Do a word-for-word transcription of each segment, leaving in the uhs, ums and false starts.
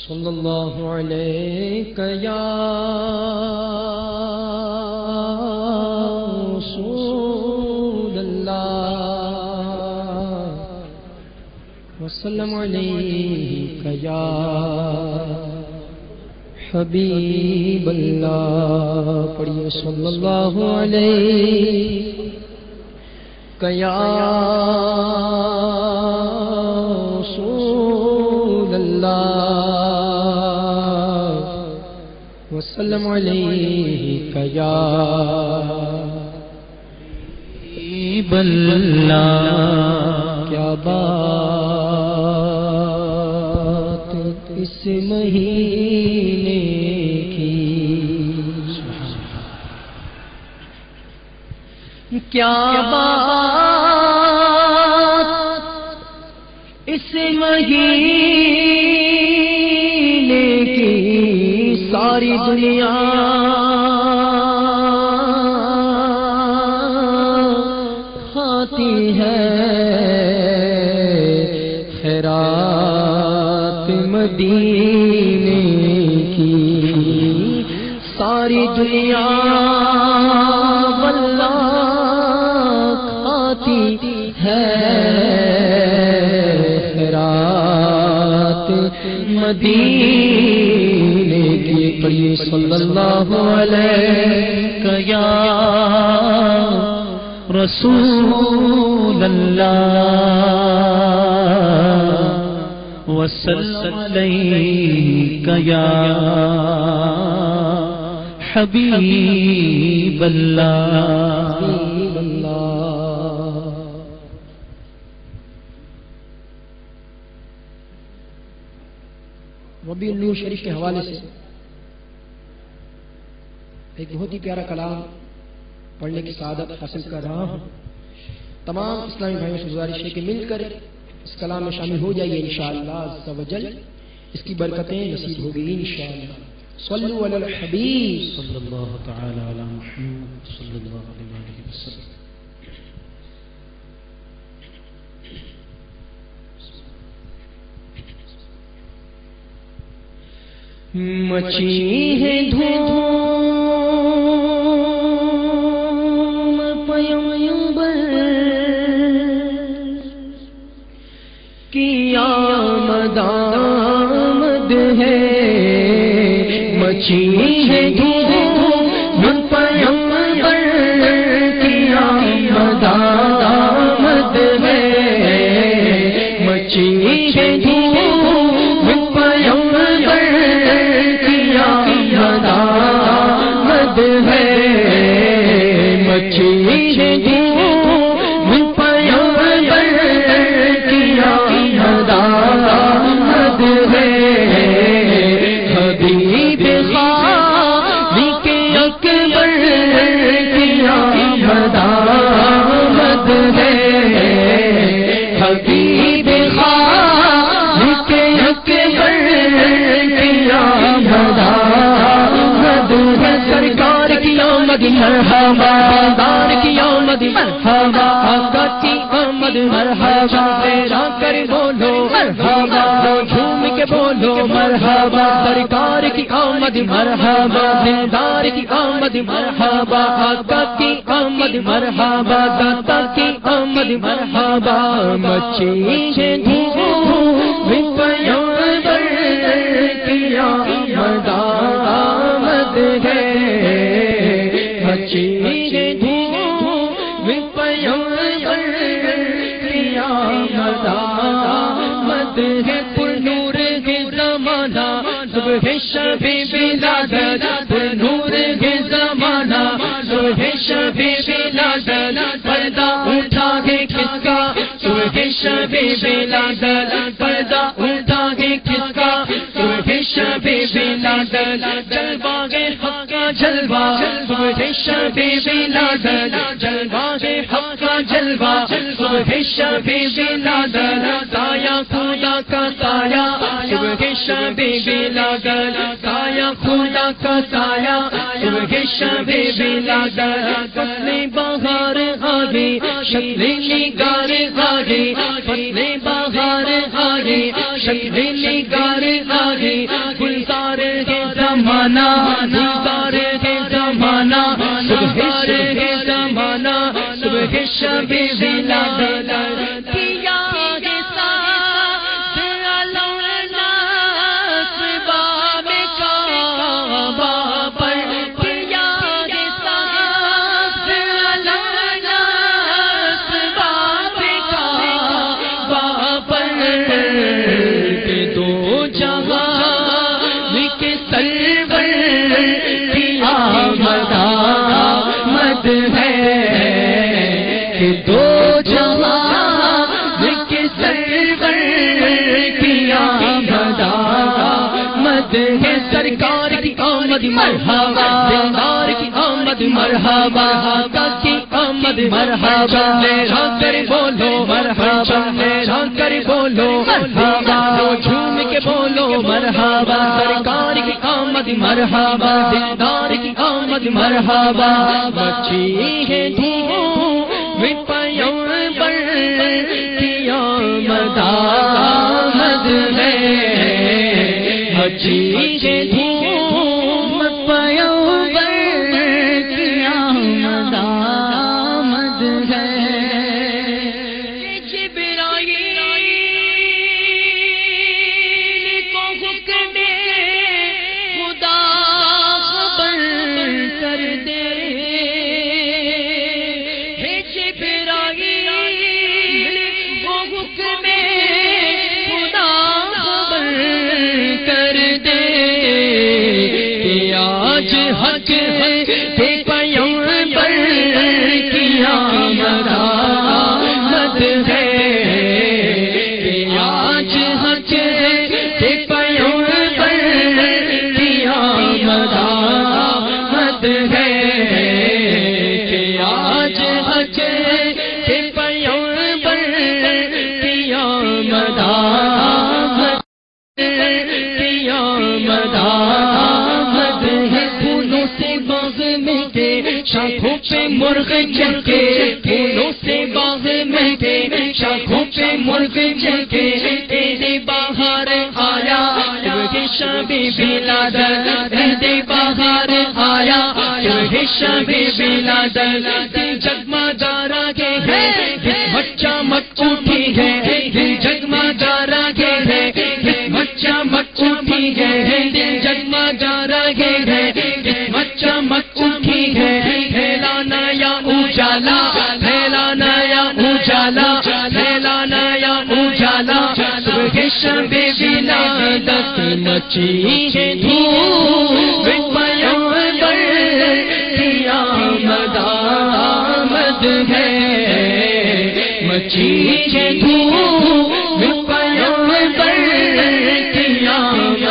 صلی اللہ علیک یا رسول اللہ وسلم علیک یا حبیب اللہ. پڑھیے صلی اللہ علیک یا رسول اللہ وسلم علیک یا حبیب اللہ. کیا بات اس مہینے کی، کیا بات اس مہینے کی، ساری دنیا کھاتی ہے خیرات مدینے کی. ساری دنیا واللہ کھاتی ہے خیرات مدینے کی. پڑھیے صلی اللہ علیہ یا رسول اللہ وسلم علیک یا حبیب اللہ. ربیع النور شریف کے حوالے سے ایک بہت ہی پیارا کلام پڑھنے کی سعادت حاصل کر رہا ہوں. تمام اسلامی بھائیوں سے گزارش ہے کہ مل کر اس کلام میں شامل ہو جائیے انشاءاللہ عز و جل. اس کی برکتیں نصیب ہوگی انشاءاللہ. صلو علی الحبیب صلی اللہ تعالی علی محمد صلی اللہ علیہ وسلم. مچی ہے دھوم پیغمبر کی آمد آمد ہے. مچی ہے دھوم پیغمبر کی آمد آمد ہے. مچی ہے دھوم پیغمبر کی آمد آمد ہے. مچی ہے دھوم پیغمبر کی آمد آمد ہے. حبیب خالق اکبر کی آمد آمد ہے. حبیب خالق اکبر کی آمد آمد ہے. سرکار کی آمد مرحبا، دار کی آمد مرحبا، آقا کی آمد مرحبا. تیرا کر بولو مرحبا، جھوم کے بولو مرحبا. سرکار کی آمد مرحبا، دار کی آمد مرحبا، آقا کی آمد مرحبا، داتا کی آمد مرحبا. مچی ہے دھوم پیغمبر کی آمد آمد ہے. مچی ہے دھوم پیغمبر کی آمد آمد ہے. پر نور ہے زمانہ صبح شب ولادت، پر نور ہے زمانہ صبح شب ولادت. پردہ اٹھا ہے کس کا صبح شب ولادت، پردہ اٹھا ہے کس کا صبح شب ولادت. جلوہ ہے حق کا جلوہ صبح شب ولادت، جلوہ ہے حق کا جلوہ صبح شب ولادت. سایہ خدا کا سایہ صبح شب ولادت، سایہ خدا کا سایہ صبح شب ولادت. فصل بہار آ گئی، شکل نگار آ گئی، فصل بہار آ گئی، شکل نگار آ گئی. صبح شب ولادت کی یاد ساتھ علونا اسباب کعبہ پر کی یاد ساتھ علونا اسباب کعبہ پر کہ دو جہاں کے سرور کی آمد آمد ہے کہ دو جہاں کے سرور کی آمد آمد ہے سرکار کی آمد مرحبا دلدار کی آمد مرحبا آقا کی آمد مرحبا میرا کر بولو مرحبا میرا کر بولو مرحبا جھوم کے بولو مرحبا سرکار کی آمد مرحبا دلدار کی آمد مرحبا بچی ہے دھوم پیغمبر کی آمد آمد ہے بچی ہے دھوم پیغمبر کی آمد آمد ہے حق کے پیغمبر کی آمد آمد ہے کہ آج حق کے پیغمبر کی آمد آمد ہے کہ آج حق کے پیغمبر کی آمد آمد کی آمد آمد ہے پھولوں سے باغ میں کے شاخوں پہ مرغ جھنکے پھولوں سے باغ میں کے شاخوں پہ مرغ جھنکے تیرے باہر آیا تجھے شب ولادت تیرے باہر آیا تجھے شب ولادت جگمگا رہے ہے بچہ مت اٹھی ہے جگمگا رہے ہے بچہ مت اٹھی ہے جگمگا رہے ہے بچہ مت اٹھی ہے پھیلا نیا اجالا پھیلا نیا اجالا پھیلا نیا اجالا صبح شب ولادت مچی ہے دھوم پیغمبر کی آمد آمد ہے مچی ہے دھوم پیغمبر کی آمد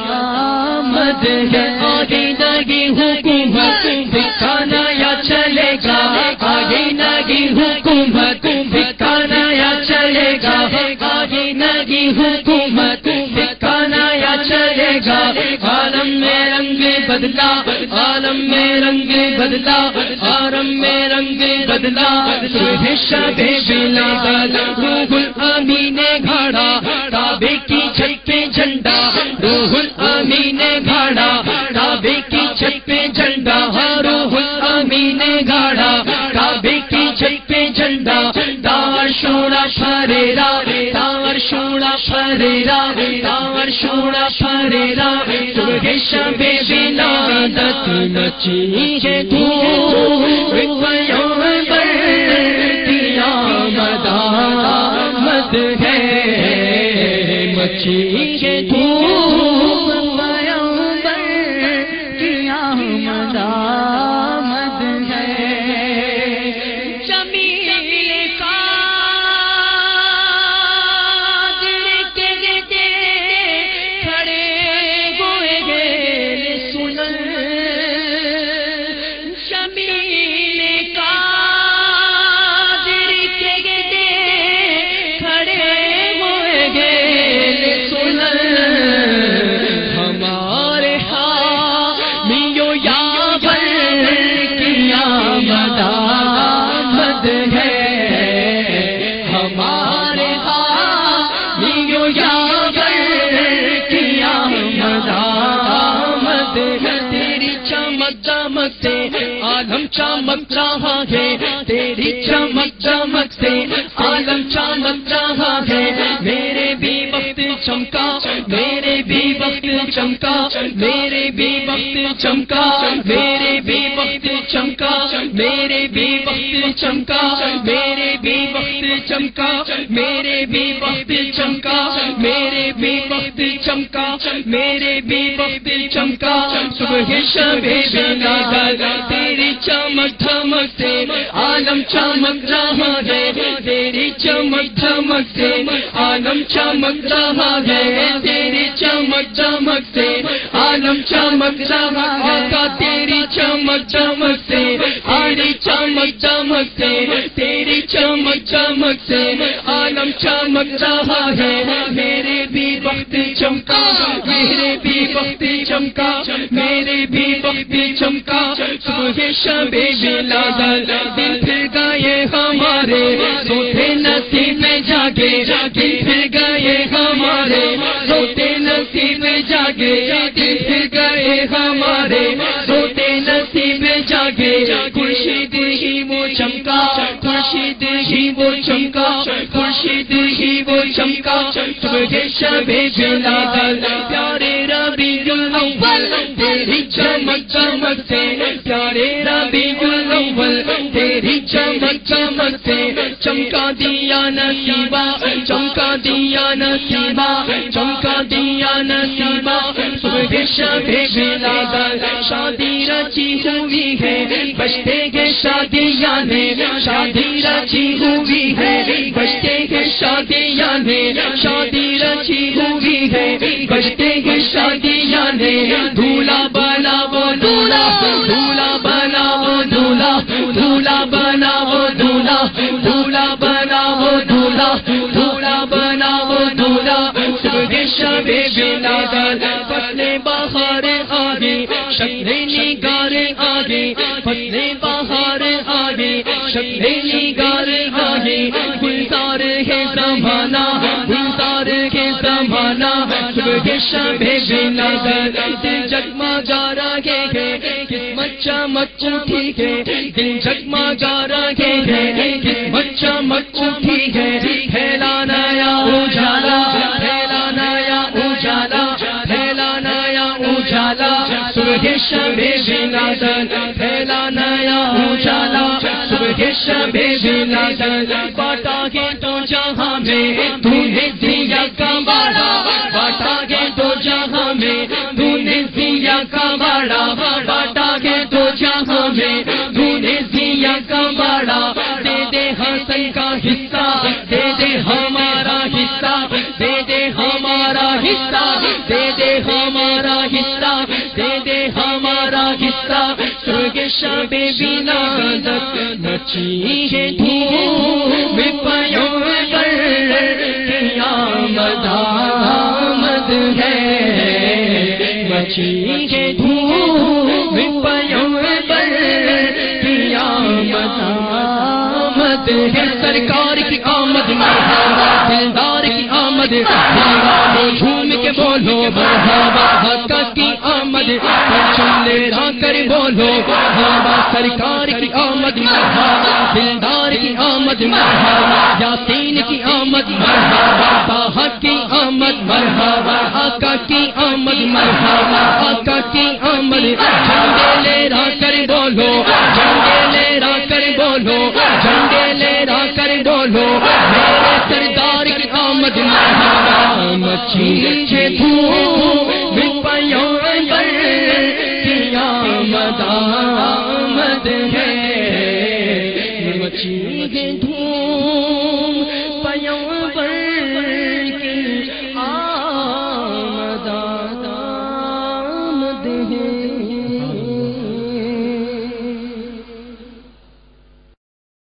آمد ہے آگے لگی حکومت دکھانا یا چلے گا آگے لگی حکومت دکھانا یا چلے گا آگے لگی حکومت دکھانا یا چلے گا عالم میں رنگ بدلا عالم میں رنگ بدلا عالم میں رنگ بدلا صبح شب ولادت روح الامین نے گھاڑا کعبے کی چھت پہ جھنڈا روح الامین نے گھاڑا کعبے کی چھت پہ جھنڈا روح الامین نے گھاڑا کعبے کی چھت پہ جھنڈا تار شوڑا پھریرا تار شوڑا پھریرا تار شوڑا پھریرا صبح شب ولادت مچی ہے دھوم پیغمبر کی آمد آمد ہے مچی ہے دھوم پیغمبر کی آمد آمد ہے جمیل قادر کے گے کھڑے ہوئے گے سنن جمیل قادر کے گے کھڑے ہوئے گے سنن ہمارے حامیو یاور کی آمد آمد ہے ہمارے حامیو یاور کی آمد آمد ہے تیری چمک دمک سے عالم چمک رہا ہے تیری چمک چمک سے عالم چمک رہا ہے میرے بھی وقت چمکا میرے بھی وقت چمکا میرے بھی وقت چمکا میرے بھی وقت چمکا میرے بھی وقت چمکا میرے بھی وقت چمکا میرے بھی وقت چمکا میرے بھی وقت چمکا میرے بھی وقت چمکا صبح شب بلال تیری چمک دھمک سے عالم چمک رہا ہے تیری چمک دھمک سے عالم چمک رہا ہے تیری چمک چمک سے عالم چمک رہا ہے تیری چمک چمک سے تیری چمک چمک سے تیری چمک چمک سے عالم چمک رہا ہے میرے بھی وقت چمکا میرے بھی وقت چمکا میرے بھی وقت چمکا صبح شب بلال دل پھر گئے ہمارے سوتے نصیب میں جاگے دل پھر گئے ہمارے سوتے نصیب میں جاگے دل پھر گئے ہمارے سوتے نصیب میں جاگے خورشید ہی وہ چمکا خورشید ہی وہ چمکا خورشید ہی وہ چمکا صبح شب بلال پیارے ربیع الاول تیری چمک چمک سے پیارے ربیع الاول تیری چمک چمک سے چمکا دیا نصیبہ چمکا دیا نصیبہ چمکا دیا نصیبہ صبح شب بلال شادی رچی ہوئی ہے بجتے ہیں شادیاں نے شادی رچی ہوئی ہے بجتے ہیں شادیاں نے شادی رچی ہوئی ہے بجتے ہیں شادیاں نے دھولا بنا وہ دھولا دھولا بنا وہ دھولا دھولا بنا وہ دھولا دھولا بنا وہ دھولا دھولا بنا وہ دھولا صبح شب بلال فصلیں بہار آگے شکلیں نگار آگے فصلیں بہار آگے شکلیں نگار آگے گلزار ہے زمانہ گلزار ہے زمانہ صبح شب بلال دل جگمگا رہے ہیں قسمت چمک اٹھی ہے دل جگمگا رہے ہیں قسمت چمک اٹھی ہے پھیلا نیا اجالا پھیلا نیا اجالا پھیلا نیا اجالا صبح شب بلال پھیلا نیا اجالا صبح شب بلال باٹا ہے تو جہاں میں تو نے دیا کماڑا باٹا ہے تو جہاں میں تو نے دیا کماڑا باٹا ہے تو جہاں میں تو نے دیا کماڑا دے دے حسن کا حصہ دے دے ہمارا حصہ دے دے ہمارا حصہ دے دے ہمارا حصہ دے دے ہمارا حصہ صبح شب بلال نچی ہے دھوم پیغمبر کی آمد آمد ہے نچی ہے دھوم پیغمبر کی آمد آمد ہے سرکار کی آمد مرحبا دلدار کی آمد مرحبا جھوم کے بولو مرحبا حقا کی آمد پرچم لہرا کر بولو مرحبا سرکار کی آمد مرحبا دلدار کی آمد مرحبا یاسین کی آمد مرحبا طه کی آمد مرحبا آقا کی آمد مرحبا آقا کی آمد جھنڈے لہرا کر بولو جھنڈے لہرا کر بولو جھنڈے لہرا کر بولو میرے سردار کی آمد مرحبا مچھی ہے دھوم